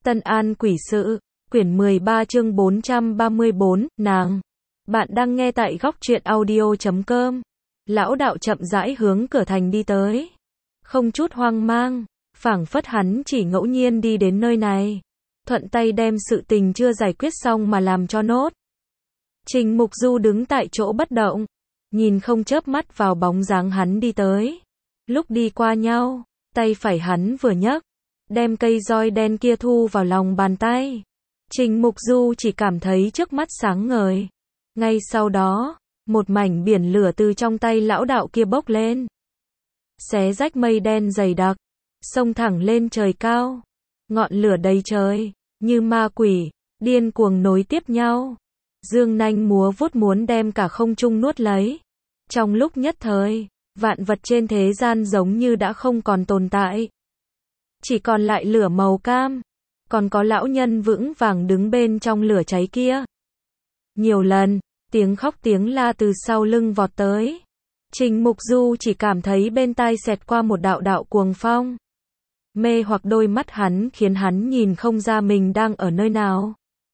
Tân An Quỷ Sự, quyển 13 chương 434, nàng. Bạn đang nghe tại góc truyện audio.com. Lão đạo chậm rãi hướng cửa thành đi tới. Không chút hoang mang, phảng phất hắn chỉ ngẫu nhiên đi đến nơi này. Thuận tay đem sự tình chưa giải quyết xong mà làm cho nốt. Trình Mục Du đứng tại chỗ bất động, nhìn không chớp mắt vào bóng dáng hắn đi tới. Lúc đi qua nhau, tay phải hắn vừa nhấc, đem cây roi đen kia thu vào lòng bàn tay. Trình Mục Du chỉ cảm thấy trước mắt sáng ngời. Ngay sau đó, một mảnh biển lửa từ trong tay lão đạo kia bốc lên. Xé rách mây đen dày đặc, xông thẳng lên trời cao. Ngọn lửa đầy trời, như ma quỷ, điên cuồng nối tiếp nhau. Dương nanh múa vuốt muốn đem cả không trung nuốt lấy. Trong lúc nhất thời, vạn vật trên thế gian giống như đã không còn tồn tại. Chỉ còn lại lửa màu cam, còn có lão nhân vững vàng đứng bên trong lửa cháy kia. Nhiều lần, tiếng khóc tiếng la từ sau lưng vọt tới. Trình Mục Du chỉ cảm thấy bên tai xẹt qua một đạo đạo cuồng phong. Mê hoặc đôi mắt hắn khiến hắn nhìn không ra mình đang ở nơi nào.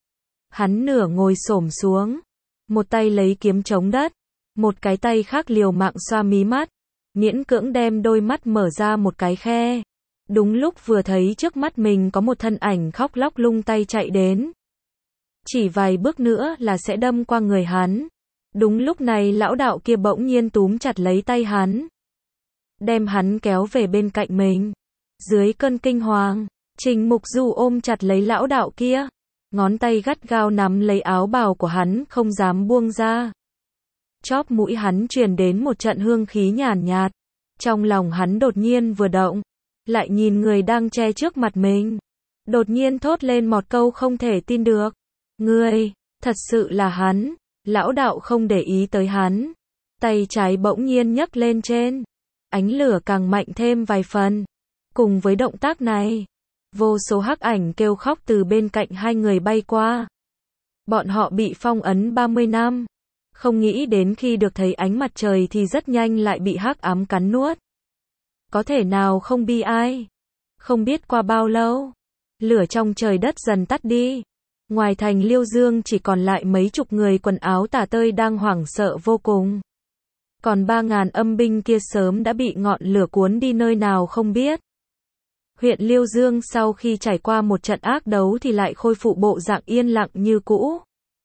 Hắn nửa ngồi xổm xuống, một tay lấy kiếm chống đất, một cái tay khác liều mạng xoa mí mắt, miễn cưỡng đem đôi mắt mở ra một cái khe. Đúng lúc vừa thấy trước mắt mình có một thân ảnh khóc lóc lung tay chạy đến. Chỉ vài bước nữa là sẽ đâm qua người hắn. Đúng lúc này lão đạo kia bỗng nhiên túm chặt lấy tay hắn, đem hắn kéo về bên cạnh mình. Dưới cơn kinh hoàng, Trình Mục Du ôm chặt lấy lão đạo kia, ngón tay gắt gao nắm lấy áo bào của hắn không dám buông ra. Chóp mũi hắn truyền đến một trận hương khí nhàn nhạt. Trong lòng hắn đột nhiên vừa động, lại nhìn người đang che trước mặt mình. Đột nhiên thốt lên một câu không thể tin được. Ngươi, thật sự là hắn. Lão đạo không để ý tới hắn. Tay trái bỗng nhiên nhấc lên trên. Ánh lửa càng mạnh thêm vài phần. Cùng với động tác này, vô số hắc ảnh kêu khóc từ bên cạnh hai người bay qua. Bọn họ bị phong ấn 30 năm. Không nghĩ đến khi được thấy ánh mặt trời thì rất nhanh lại bị hắc ám cắn nuốt. Có thể nào không bi ai? Không biết qua bao lâu, lửa trong trời đất dần tắt đi. Ngoài thành Liêu Dương chỉ còn lại mấy chục người quần áo tả tơi đang hoảng sợ vô cùng. Còn 3.000 âm binh kia sớm đã bị ngọn lửa cuốn đi nơi nào không biết. Huyện Liêu Dương sau khi trải qua một trận ác đấu thì lại khôi phục bộ dạng yên lặng như cũ.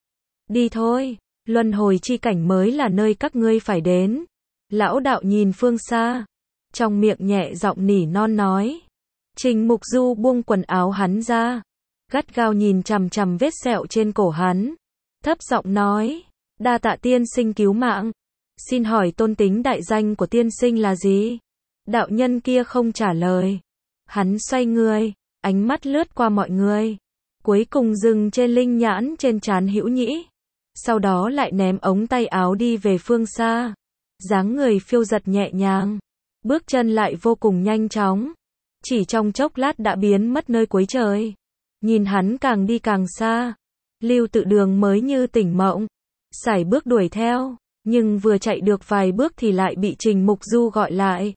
Đi thôi, luân hồi chi cảnh mới là nơi các ngươi phải đến. Lão đạo nhìn phương xa, trong miệng nhẹ giọng nỉ non nói. Trình Mục Du buông quần áo hắn ra, gắt gao nhìn chằm chằm vết sẹo trên cổ hắn, thấp giọng nói, đa tạ tiên sinh cứu mạng. Xin hỏi tôn tính đại danh của tiên sinh là gì? Đạo nhân kia không trả lời. Hắn xoay người, ánh mắt lướt qua mọi người, cuối cùng dừng trên linh nhãn trên trán Hữu Nhĩ. Sau đó lại ném ống tay áo đi về phương xa. Dáng người phiêu giật nhẹ nhàng, bước chân lại vô cùng nhanh chóng. Chỉ trong chốc lát đã biến mất nơi cuối trời. Nhìn hắn càng đi càng xa, Lưu Tự Đường mới như tỉnh mộng, sải bước đuổi theo, nhưng vừa chạy được vài bước thì lại bị Trình Mục Du gọi lại.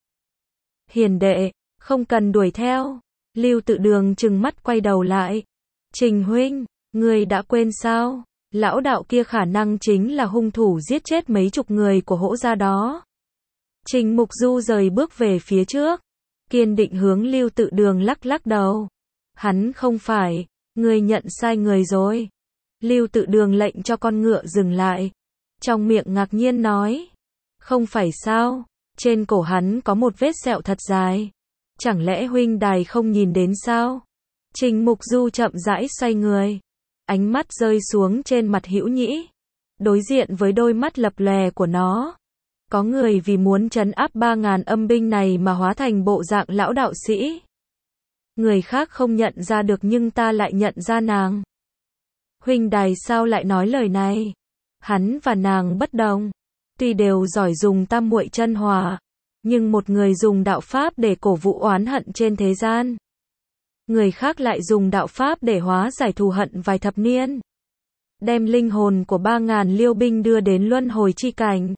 Hiền đệ, không cần đuổi theo. Lưu Tự Đường trừng mắt quay đầu lại. Trình huynh, ngươi đã quên sao? Lão đạo kia khả năng chính là hung thủ giết chết mấy chục người của Hỗ gia đó. Trình Mục Du rời bước về phía trước, kiên định hướng Lưu Tự Đường lắc lắc đầu. Hắn không phải, ngươi nhận sai người rồi. Lưu Tự Đường lệnh cho con ngựa dừng lại. Trong miệng ngạc nhiên nói. Không phải sao, trên cổ hắn có một vết sẹo thật dài. Chẳng lẽ huynh đài không nhìn đến sao? Trình Mục Du chậm rãi xoay người. Ánh mắt rơi xuống trên mặt Hữu Nhĩ. Đối diện với đôi mắt lập lòe của nó. Có người vì muốn trấn áp 3.000 âm binh này mà hóa thành bộ dạng lão đạo sĩ. Người khác không nhận ra được nhưng ta lại nhận ra nàng. Huynh đài sao lại nói lời này? Hắn và nàng bất đồng. Tuy đều giỏi dùng tam muội chân hỏa, nhưng một người dùng đạo pháp để cổ vũ oán hận trên thế gian. Người khác lại dùng đạo pháp để hóa giải thù hận vài thập niên. Đem linh hồn của 3.000 liêu binh đưa đến luân hồi chi cảnh.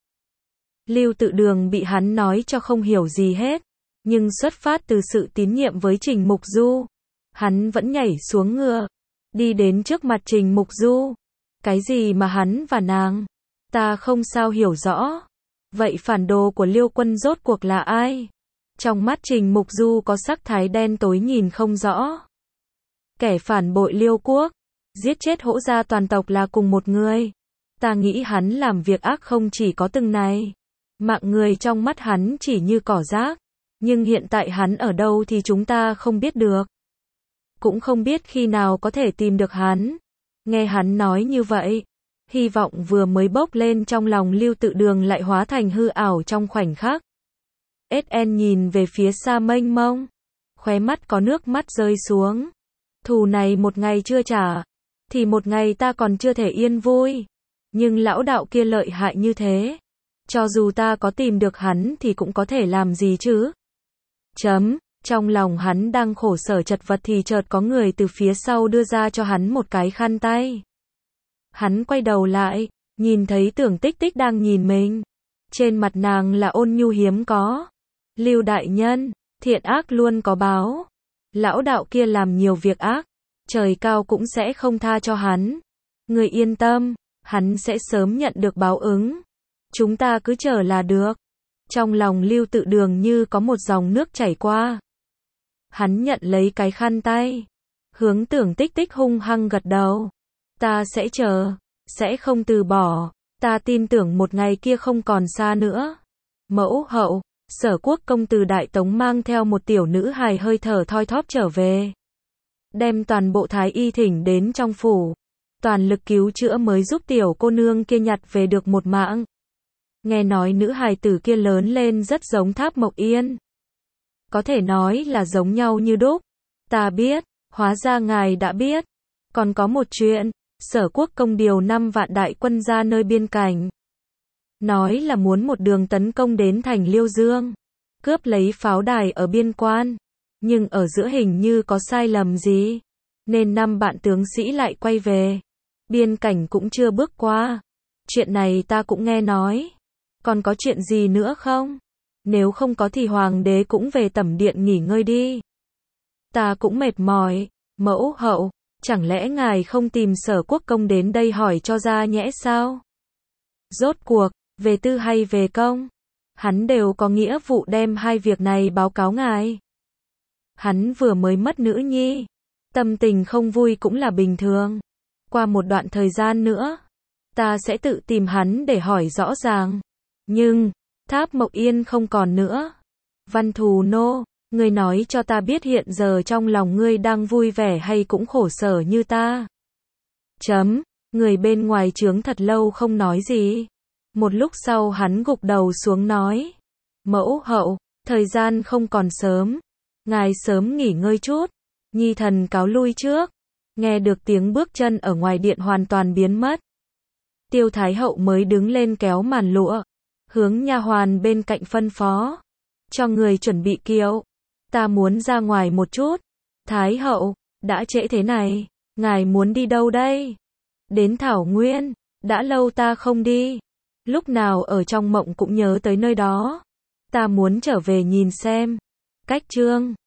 Lưu Tự Đường bị hắn nói cho không hiểu gì hết. Nhưng xuất phát từ sự tín nhiệm với Trình Mục Du, Hắn vẫn nhảy xuống ngựa, đi đến trước mặt Trình Mục Du. Cái gì mà hắn và nàng? Ta không sao hiểu rõ. Vậy phản đồ của Liêu Quân rốt cuộc là ai? Trong mắt Trình Mục Du có sắc thái đen tối nhìn không rõ. Kẻ phản bội Liêu quốc, giết chết Hỗ gia toàn tộc là cùng một người. Ta nghĩ hắn làm việc ác không chỉ có từng này. Mạng người trong mắt hắn chỉ như cỏ rác. Nhưng hiện tại hắn ở đâu thì chúng ta không biết được. Cũng không biết khi nào có thể tìm được hắn. Nghe hắn nói như vậy, hy vọng vừa mới bốc lên trong lòng Lưu Tự Đường lại hóa thành hư ảo trong khoảnh khắc. SN nhìn về phía xa mênh mông, khóe mắt có nước mắt rơi xuống. Thù này một ngày chưa trả, thì một ngày ta còn chưa thể yên vui. Nhưng lão đạo kia lợi hại như thế, cho dù ta có tìm được hắn thì cũng có thể làm gì chứ? Trong lòng hắn đang khổ sở chật vật thì chợt có người từ phía sau đưa ra cho hắn một cái khăn tay. Hắn quay đầu lại, nhìn thấy Tưởng Tích Tích đang nhìn mình. Trên mặt nàng là ôn nhu hiếm có. Lưu đại nhân, thiện ác luôn có báo. Lão đạo kia làm nhiều việc ác, trời cao cũng sẽ không tha cho hắn. Người yên tâm, hắn sẽ sớm nhận được báo ứng. Chúng ta cứ chờ là được. Trong lòng Lưu Tự Đường như có một dòng nước chảy qua. Hắn nhận lấy cái khăn tay, hướng Tưởng Tích Tích hung hăng gật đầu. Ta sẽ chờ, sẽ không từ bỏ, ta tin tưởng một ngày kia không còn xa nữa. Mẫu hậu, Sở Quốc công từ Đại Tống mang theo một tiểu nữ hài hơi thở thoi thóp trở về. Đem toàn bộ thái y thỉnh đến trong phủ. Toàn lực cứu chữa mới giúp tiểu cô nương kia nhặt về được một mạng. Nghe nói nữ hài tử kia lớn lên rất giống Tháp Mộc Yên. Có thể nói là giống nhau như đúc. Ta biết, hóa ra ngài đã biết. Còn có một chuyện, Sở Quốc công điều 5 vạn đại quân ra nơi biên cảnh. Nói là muốn một đường tấn công đến thành Liêu Dương, cướp lấy pháo đài ở biên quan. Nhưng ở giữa hình như có sai lầm gì, nên 5 bạn tướng sĩ lại quay về. Biên cảnh cũng chưa bước qua. Chuyện này ta cũng nghe nói. Còn có chuyện gì nữa không? Nếu không có thì hoàng đế cũng về tẩm điện nghỉ ngơi đi. Ta cũng mệt mỏi. Mẫu hậu, chẳng lẽ ngài không tìm Sở Quốc công đến đây hỏi cho ra nhẽ sao? Rốt cuộc, về tư hay về công? Hắn đều có nghĩa vụ đem hai việc này báo cáo ngài. Hắn vừa mới mất nữ nhi, tâm tình không vui cũng là bình thường. Qua một đoạn thời gian nữa, ta sẽ tự tìm hắn để hỏi rõ ràng. Nhưng, Tháp Mộc Yên không còn nữa. Văn Thù Nô, ngươi nói cho ta biết hiện giờ trong lòng ngươi đang vui vẻ hay cũng khổ sở như ta. Người bên ngoài trướng thật lâu không nói gì. Một lúc sau hắn gục đầu xuống nói. Mẫu hậu, thời gian không còn sớm. Ngài sớm nghỉ ngơi chút. Nhi thần cáo lui trước. Nghe được tiếng bước chân ở ngoài điện hoàn toàn biến mất. Tiêu Thái hậu mới đứng lên kéo màn lụa, hướng nha hoàn bên cạnh phân phó. Cho người chuẩn bị kiệu. Ta muốn ra ngoài một chút. Thái hậu, đã trễ thế này, ngài muốn đi đâu đây? Đến Thảo Nguyên, đã lâu ta không đi. Lúc nào ở trong mộng cũng nhớ tới nơi đó. Ta muốn trở về nhìn xem. Cách chương